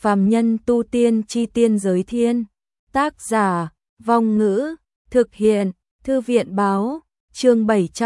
Phàm nhân tu tiên chi tiên giới thiên. Tác giả, Vong Ngữ, thực hiện, Thư viện báo, chương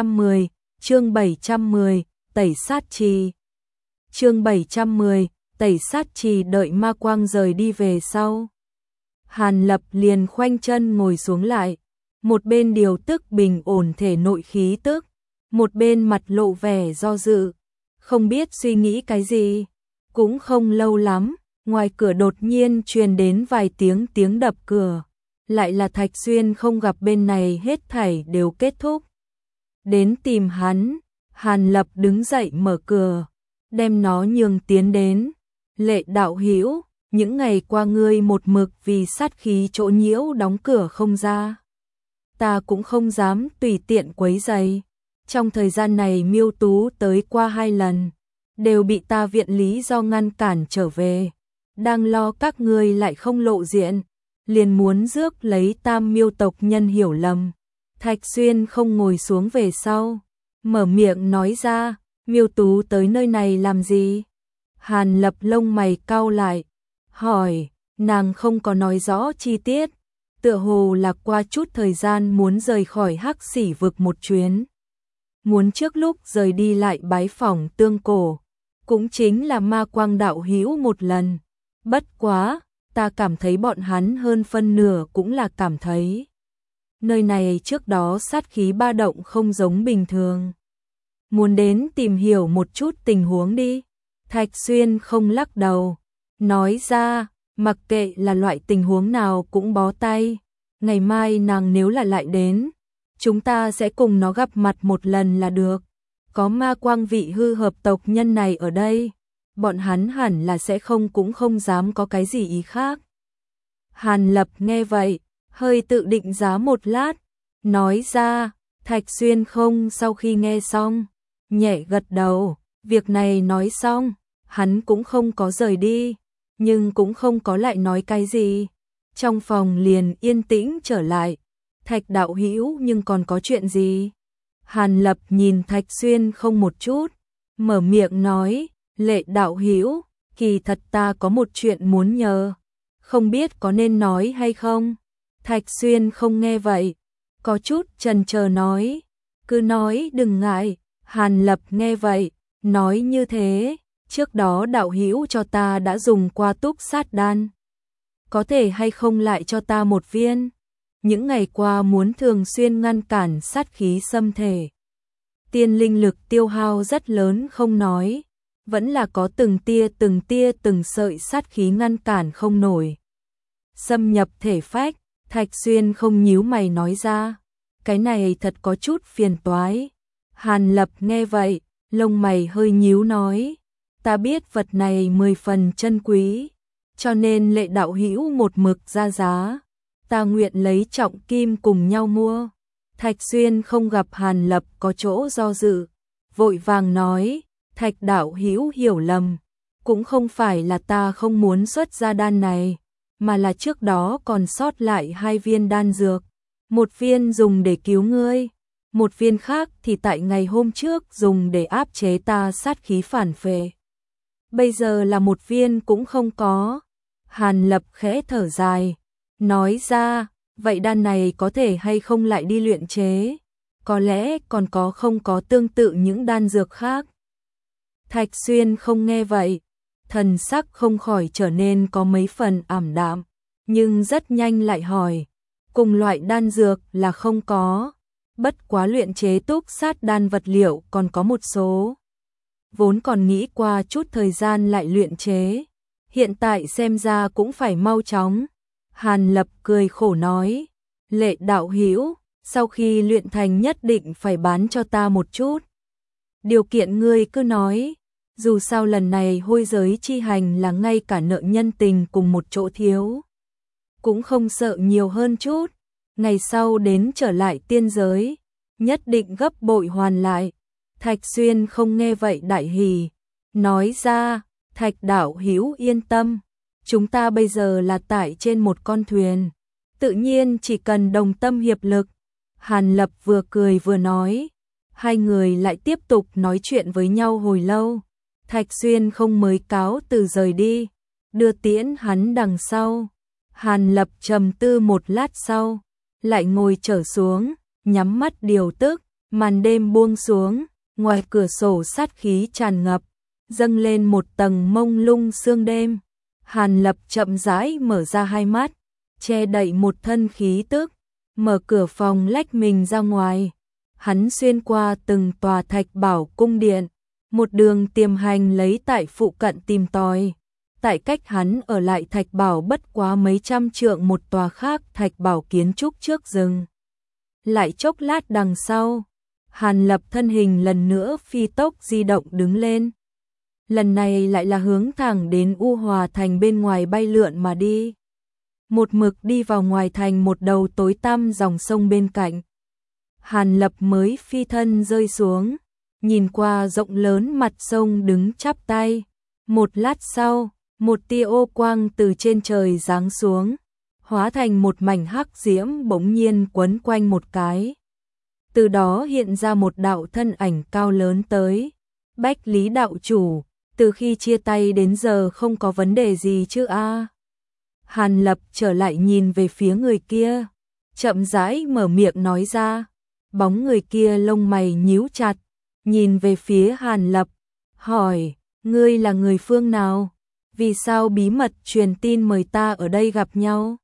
710, Tẩy sát trì. Chương 710, Tẩy sát trì. Đợi ma quang rời đi về sau, Hàn Lập liền khoanh chân ngồi xuống lại, một bên điều tức bình ổn thể nội khí tức, một bên mặt lộ vẻ do dự, không biết suy nghĩ cái gì. Cũng không lâu lắm, ngoài cửa đột nhiên truyền đến vài tiếng đập cửa, lại là Thạch Xuyên. Không gặp bên này hết thảy đều kết thúc. Đến tìm hắn. Hàn Lập đứng dậy mở cửa, đem nó nhường tiến đến. Lệ đạo hữu, những ngày qua ngươi một mực vì sát khí chỗ nhiễu đóng cửa không ra. Ta cũng không dám tùy tiện quấy rầy. Trong thời gian này Miêu Tú tới qua 2 lần, đều bị ta viện lý do ngăn cản trở về. Đang lo các ngươi lại không lộ diện, liền muốn rước lấy Tam Miêu tộc nhân hiểu lầm. Thạch Xuyên không ngồi xuống về sau, mở miệng nói ra, Miêu Tú tới nơi này làm gì? Hàn Lập lông mày cau lại, hỏi, nàng không có nói rõ chi tiết, tựa hồ là qua chút thời gian muốn rời khỏi Hắc Xỉ vực một chuyến. Muốn trước lúc rời đi lại bái phỏng Tương Cổ, cũng chính là Ma Quang đạo hữu một lần. Bất quá, ta cảm thấy bọn hắn hơn phân nửa cũng là cảm thấy nơi này trước đó sát khí ba động không giống bình thường. Muốn đến tìm hiểu một chút tình huống đi. Thạch Xuyên không lắc đầu, nói ra, mặc kệ là loại tình huống nào cũng bó tay. Ngày mai nàng nếu là lại đến, chúng ta sẽ cùng nó gặp mặt một lần là được. Có Ma Quang vị hư hợp tộc nhân này ở đây, bọn hắn hẳn là sẽ cũng không dám có cái gì ý khác. Hàn Lập nghe vậy, hơi tự định giá một lát, nói ra. Thạch Xuyên không sau khi nghe xong, nhẹ gật đầu. Việc này nói xong, hắn cũng không có rời đi, nhưng cũng không có lại nói cái gì. Trong phòng liền yên tĩnh trở lại. Thạch đạo hữu, nhưng còn có chuyện gì? Hàn Lập nhìn Thạch Xuyên không một chút, mở miệng nói, Lệ đạo hữu, kỳ thật ta có một chuyện muốn nhờ, không biết có nên nói hay không? Thạch Xuyên không nghe vậy, có chút chần chờ nói, cứ nói đừng ngại. Hàn Lập nghe vậy, nói như thế, trước đó đạo hữu cho ta đã dùng qua túc sát đan, có thể hay không lại cho ta một viên? Những ngày qua muốn thường xuyên ngăn cản sát khí xâm thể, tiên linh lực tiêu hao rất lớn không nói, vẫn là có từng tia từng sợi sát khí ngăn cản không nổi, xâm nhập thể phách. Thạch Xuyên không nhíu mày nói ra, cái này thật có chút phiền toái. Hàn Lập nghe vậy, lông mày hơi nhíu nói, ta biết vật này 10 phần chân quý, cho nên Lệ đạo hữu một mực ra giá, ta nguyện lấy trọng kim cùng nhau mua. Thạch Xuyên không gặp Hàn Lập có chỗ do dự, vội vàng nói, Thạch đạo hữu hiểu lầm, cũng không phải là ta không muốn xuất ra đan này, mà là trước đó còn sót lại 2 viên đan dược, một viên dùng để cứu ngươi, một viên khác thì tại ngày hôm trước dùng để áp chế ta sát khí phản phệ. Bây giờ là một viên cũng không có. Hàn Lập khẽ thở dài, nói ra, vậy đan này có thể hay không lại đi luyện chế? Có lẽ còn không có tương tự những đan dược khác. Thạch Xuyên không nghe vậy, thần sắc không khỏi trở nên có mấy phần ảm đạm, nhưng rất nhanh lại hỏi, cùng loại đan dược là không có, bất quá luyện chế túc sát đan vật liệu còn có một số. Vốn còn nghĩ qua chút thời gian lại luyện chế, hiện tại xem ra cũng phải mau chóng. Hàn Lập cười khổ nói, Lệ đạo hữu, sau khi luyện thành nhất định phải bán cho ta một chút. Điều kiện ngươi cứ nói, dù sao lần này hôi giới chi hành là ngay cả nợ nhân tình cùng một chỗ thiếu, cũng không sợ nhiều hơn chút, ngày sau đến trở lại tiên giới, nhất định gấp bội hoàn lại. Thạch Xuyên không nghe vậy đại hỉ, nói ra, Thạch đạo hữu yên tâm, chúng ta bây giờ là tại trên một con thuyền, tự nhiên chỉ cần đồng tâm hiệp lực. Hàn Lập vừa cười vừa nói, hai người lại tiếp tục nói chuyện với nhau hồi lâu. Thạch Xuyên không mới cáo từ rời đi, đưa tiễn hắn đằng sau. Hàn Lập trầm tư một lát sau, lại ngồi trở xuống, nhắm mắt điều tức, màn đêm buông xuống, ngoài cửa sổ sát khí tràn ngập, dâng lên một tầng mông lung sương đêm. Hàn Lập chậm rãi mở ra hai mắt, che đậy một thân khí tức, mở cửa phòng lách mình ra ngoài. Hắn xuyên qua từng tòa Thạch Bảo cung điện, một đường tiềm hành lấy tại phụ cận tìm tòi. Tại cách hắn ở lại Thạch Bảo bất quá mấy trăm trượng một tòa khác Thạch Bảo kiến trúc trước rừng. Lại chốc lát đằng sau, Hàn Lập thân hình lần nữa phi tốc di động đứng lên. Lần này lại là hướng thẳng đến U Hòa Thành bên ngoài bay lượn mà đi. Một mực đi vào ngoài thành một đầu tối tăm dòng sông bên cạnh. Hàn Lập mới phi thân rơi xuống, nhìn qua rộng lớn mặt sông đứng chắp tay. Một lát sau, một tia ô quang từ trên trời giáng xuống, hóa thành một mảnh hắc diễm bỗng nhiên quấn quanh một cái. Từ đó hiện ra một đạo thân ảnh cao lớn tới. Bách Lý đạo chủ, từ khi chia tay đến giờ không có vấn đề gì chứ a? Hàn Lập trở lại nhìn về phía người kia, chậm rãi mở miệng nói ra. Bóng người kia lông mày nhíu chặt, nhìn về phía Hàn Lập, hỏi, ngươi là người phương nào? Vì sao bí mật truyền tin mời ta ở đây gặp nhau?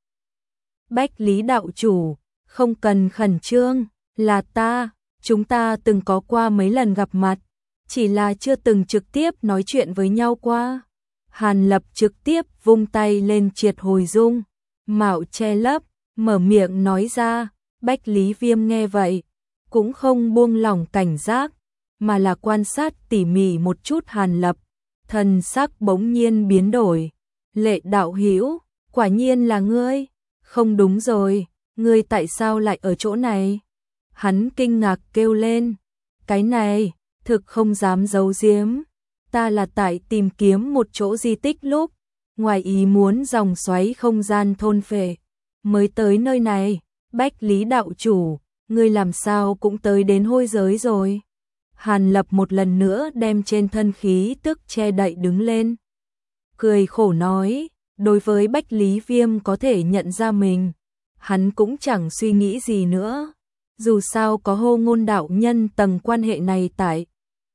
Bách Lý đạo chủ, không cần khẩn trương, là ta, chúng ta từng có qua mấy lần gặp mặt, chỉ là chưa từng trực tiếp nói chuyện với nhau qua. Hàn Lập trực tiếp vung tay lên triệt hồi dung, mạo che lấp, mở miệng nói ra. Bách Lý Viêm nghe vậy, cũng không buông lỏng cảnh giác, mà là quan sát tỉ mỉ một chút Hàn Lập, thần sắc bỗng nhiên biến đổi. Lệ đạo hữu, quả nhiên là ngươi. Không đúng rồi, ngươi tại sao lại ở chỗ này? Hắn kinh ngạc kêu lên, cái này, thực không dám giấu giếm, ta là tại tìm kiếm một chỗ di tích lúc, ngoài ý muốn dòng xoáy không gian thôn phệ, mới tới nơi này. Bách Lý đạo chủ, ngươi làm sao cũng tới đến hôi giới rồi? Hàn Lập một lần nữa đem trên thân khí tức che đậy đứng lên, cười khổ nói. Đối với Bách Lý Viêm có thể nhận ra mình, hắn cũng chẳng suy nghĩ gì nữa, dù sao có Hô Ngôn đạo nhân tầng quan hệ này tại.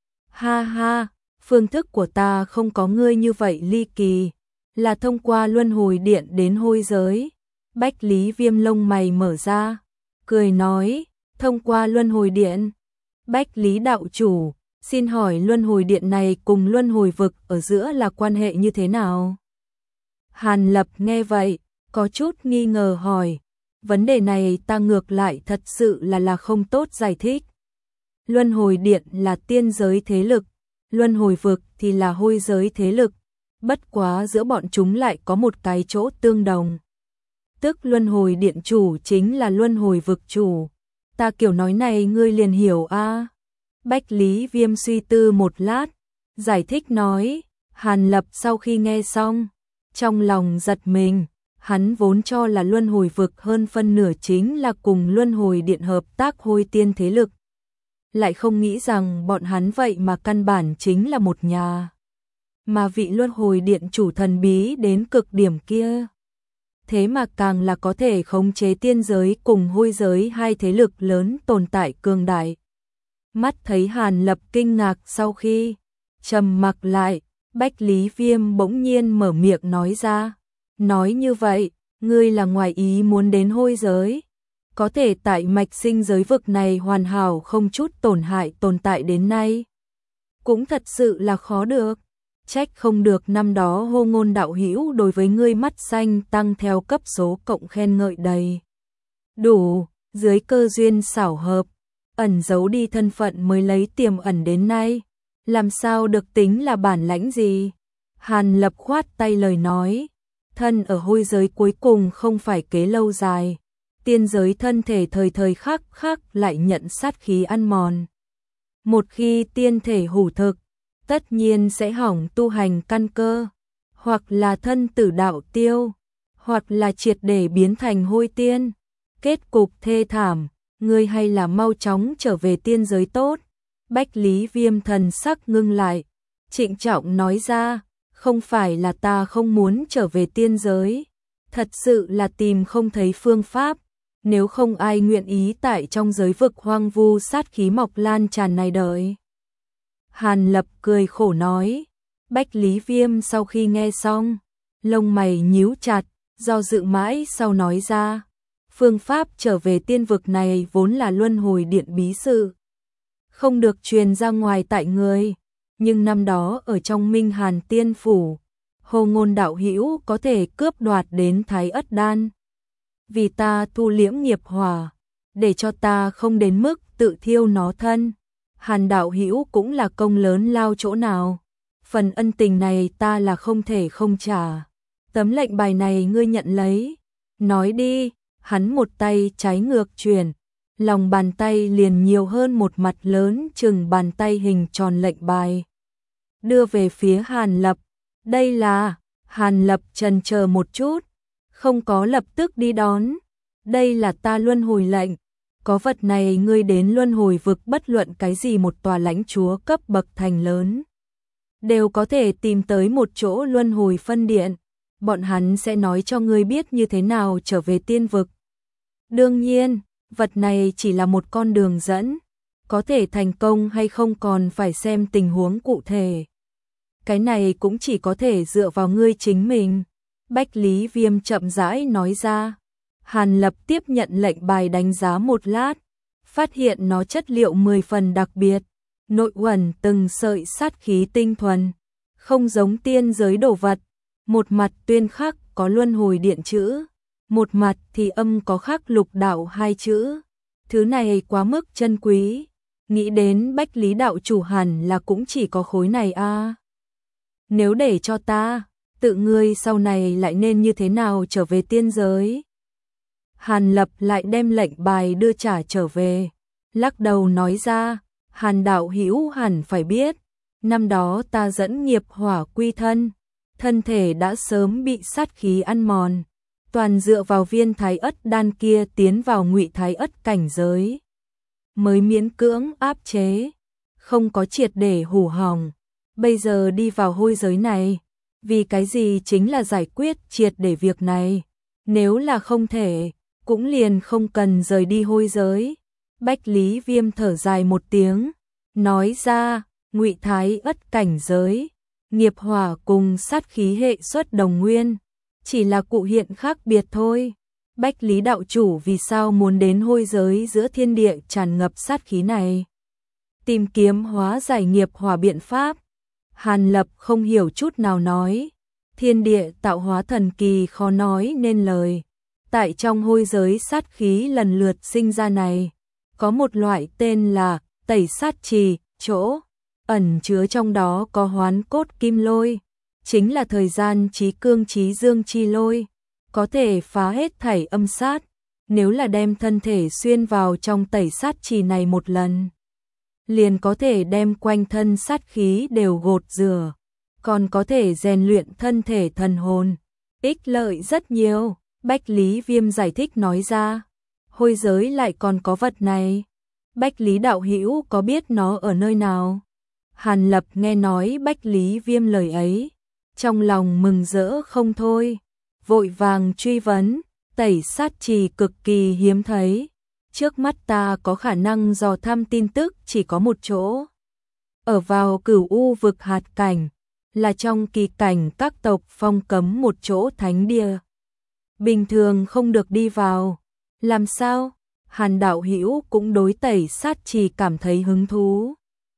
Ha ha, phương thức của ta không có ngươi như vậy ly kỳ, là thông qua luân hồi điện đến hôi giới. Bách Lý Viêm lông mày mở ra, cười nói, thông qua luân hồi điện. Bách Lý đạo chủ, xin hỏi luân hồi điện này cùng luân hồi vực ở giữa là quan hệ như thế nào? Hàn Lập nghe vậy, có chút nghi ngờ hỏi, vấn đề này ta ngược lại thật sự là không tốt giải thích. Luân hồi điện là tiên giới thế lực, luân hồi vực thì là hôi giới thế lực, bất quá giữa bọn chúng lại có một cái chỗ tương đồng. Tức luân hồi điện chủ chính là luân hồi vực chủ. Ta kiểu nói này ngươi liền hiểu a? Bách Lý Viêm suy tư một lát, giải thích nói. Hàn Lập sau khi nghe xong, trong lòng giật mình, hắn vốn cho là luân hồi vực hơn phân nửa chính là cùng luân hồi điện hợp tác hôi tiên thế lực. Lại không nghĩ rằng bọn hắn vậy mà căn bản chính là một nhà. Mà vị luân hồi điện chủ thần bí đến cực điểm kia, thế mà càng là có thể khống chế tiên giới cùng hôi giới hai thế lực lớn tồn tại cường đại. Mắt thấy Hàn Lập kinh ngạc sau khi trầm mặc lại, Bách Lý Viêm bỗng nhiên mở miệng nói ra. Nói như vậy, ngươi là ngoài ý muốn đến hôi giới, có thể tại mạch sinh giới vực này hoàn hảo không chút tổn hại tồn tại đến nay. Cũng thật sự là khó được, trách không được năm đó Hô Ngôn đạo hữu đối với ngươi mắt xanh tăng theo cấp số cộng khen ngợi đầy đủ, dưới cơ duyên xảo hợp, ẩn giấu đi thân phận mới lấy tiềm ẩn đến nay, làm sao được tính là bản lãnh gì. Hàn Lập khoát tay lời nói, thân ở hôi giới cuối cùng không phải kế lâu dài, tiên giới thân thể thời thời khắc khắc lại nhận sát khí ăn mòn. Một khi tiên thể hủ thực, tất nhiên sẽ hỏng tu hành căn cơ, hoặc là thân tử đạo tiêu, hoặc là triệt để biến thành hôi tiên. Kết cục thê thảm, ngươi hay là mau chóng trở về tiên giới tốt. Bách Lý Viêm thần sắc ngưng lại, trịnh trọng nói ra, Không phải là ta không muốn trở về tiên giới, thật sự là tìm không thấy phương pháp, nếu không ai nguyện ý tại trong giới vực hoang vu sát khí mọc lan tràn này đợi. Hàn Lập cười khổ nói. Bách Lý Viêm sau khi nghe xong, lông mày nhíu chặt, do dự mãi sau nói ra. Phương pháp trở về tiên vực này vốn là luân hồi điện bí sự, không được truyền ra ngoài tại người, nhưng năm đó ở trong Minh Hàn Tiên Phủ, Hồ Ngôn đạo hữu có thể cướp đoạt đến Thái Ất Đan. Vì ta thu liễm nghiệp hỏa, để cho ta không đến mức tự thiêu nó thân. Hàn đạo hữu cũng là công lớn lao chỗ nào. Phần ân tình này ta là không thể không trả. Tấm lệnh bài này ngươi nhận lấy. Nói đi, hắn một tay trái ngược chuyển. Lòng bàn tay liền nhiều hơn một mặt lớn chừng bàn tay hình tròn lệnh bài. Đưa về phía Hàn Lập. Đây là, Hàn Lập chần chờ một chút, không có lập tức đi đón. Đây là ta luân hồi lệnh. Có vật này ngươi đến luân hồi vực bất luận cái gì một tòa lãnh chúa cấp bậc thành lớn, đều có thể tìm tới một chỗ luân hồi phân điện. Bọn hắn sẽ nói cho ngươi biết như thế nào trở về tiên vực. Đương nhiên, vật này chỉ là một con đường dẫn, có thể thành công hay không còn phải xem tình huống cụ thể. Cái này cũng chỉ có thể dựa vào ngươi chính mình. Bách Lý Viêm chậm rãi nói ra. Hàn Lập tiếp nhận lệnh bài đánh giá một lát, phát hiện nó chất liệu 10 phần đặc biệt, nội uẩn từng sợi sát khí tinh thuần, không giống tiên giới đồ vật. Một mặt tuyên khắc có luân hồi điện chữ, một mặt thì âm có khắc lục đạo hai chữ. Thứ này quá mức chân quý, nghĩ đến Bách Lý đạo chủ hẳn là cũng chỉ có khối này a. Nếu để cho ta, tự ngươi sau này lại nên như thế nào trở về tiên giới? Hàn Lập lại đem lệnh bài đưa trả trở về, lắc đầu nói ra. Hàn đạo hữu hẳn phải biết, năm đó ta dẫn nghiệp hỏa quy thân, thân thể đã sớm bị sát khí ăn mòn, toàn dựa vào viên Thái Ất đan kia tiến vào Ngụy Thái Ất cảnh giới, mới miễn cưỡng áp chế, không có triệt để hủ hỏng. Bây giờ đi vào hôi giới này, vì cái gì chính là giải quyết triệt để việc này, nếu là không thể, cũng liền không cần rời đi hôi giới. Bách Lý Viêm thở dài một tiếng, nói ra, Ngụy Thái Ất cảnh giới, nghiệp hỏa cùng sát khí hệ xuất đồng nguyên, chỉ là cụ hiện khác biệt thôi. Bách Lý đạo chủ vì sao muốn đến hôi giới giữa thiên địa tràn ngập sát khí này? Tìm kiếm hóa giải nghiệp hỏa biện pháp. Hàn Lập không hiểu chút nào nói, thiên địa tạo hóa thần kỳ khó nói nên lời. Tại trong hôi giới sát khí lần lượt sinh ra này, có một loại tên là tẩy sát trì, chỗ ẩn chứa trong đó có hoán cốt kim lôi, chính là thời gian trí cương trí dương chi lôi, có thể phá hết thảy âm sát. Nếu là đem thân thể xuyên vào trong tẩy sát trì này một lần, liền có thể đem quanh thân sát khí đều gột rửa, còn có thể rèn luyện thân thể thần hồn, ích lợi rất nhiều. Bách Lý Viêm giải thích nói ra, hôi giới lại còn có vật này. Bách Lý đạo hữu có biết nó ở nơi nào? Hàn Lập nghe nói Bách Lý Viêm lời ấy, trong lòng mừng rỡ không thôi, vội vàng truy vấn, tẩy sát trì cực kỳ hiếm thấy. Trước mắt ta có khả năng dò thăm tin tức chỉ có một chỗ. Ở vào Cửu U vực hạt cảnh, là trong kỳ cảnh các tộc phong cấm một chỗ thánh địa. Bình thường không được đi vào. Làm sao? Hàn đạo hữu cũng đối tẩy sát trì cảm thấy hứng thú.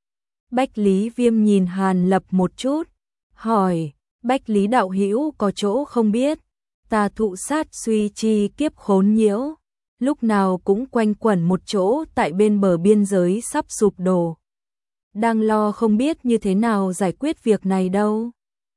Bách Lý Viêm nhìn Hàn Lập một chút, hỏi, Bách Lý đạo hữu có chỗ không biết, ta thụ sát suy chi kiếp khốn nhiễu, lúc nào cũng quanh quẩn một chỗ tại bên bờ biên giới sắp sụp đổ. Đang lo không biết như thế nào giải quyết việc này đâu.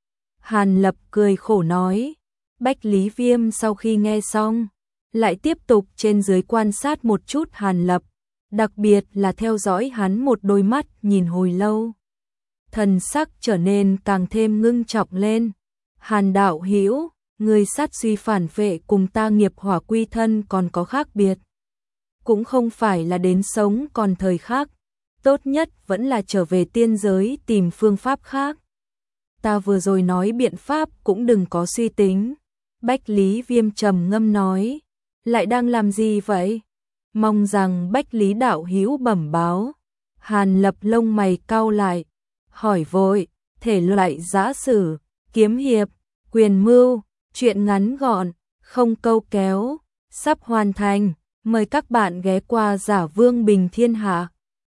Hàn Lập cười khổ nói. Bách Lý Viêm sau khi nghe xong, lại tiếp tục trên dưới quan sát một chút Hàn Lập, đặc biệt là theo dõi hắn một đôi mắt nhìn hồi lâu. Thần sắc trở nên càng thêm ngưng trọng lên. Hàn đạo hữu, người sát suy phản vệ cùng ta nghiệp hỏa quy thân còn có khác biệt. Cũng không phải là đến sống còn thời khác, tốt nhất vẫn là trở về tiên giới tìm phương pháp khác. ta vừa rồi nói biện pháp cũng đừng có suy tính. Bách Lý Viêm trầm ngâm nói, lại đang làm gì vậy? Mong rằng Bách Lý đạo hữu bẩm báo. Hàn Lập lông mày cau lại, hỏi vội, thể loại giã sử, kiếm hiệp, quyền mưu, truyện ngắn gọn, không câu kéo, sắp hoàn thành, mời các bạn ghé qua Giả Vương Bình Thiên Hạ.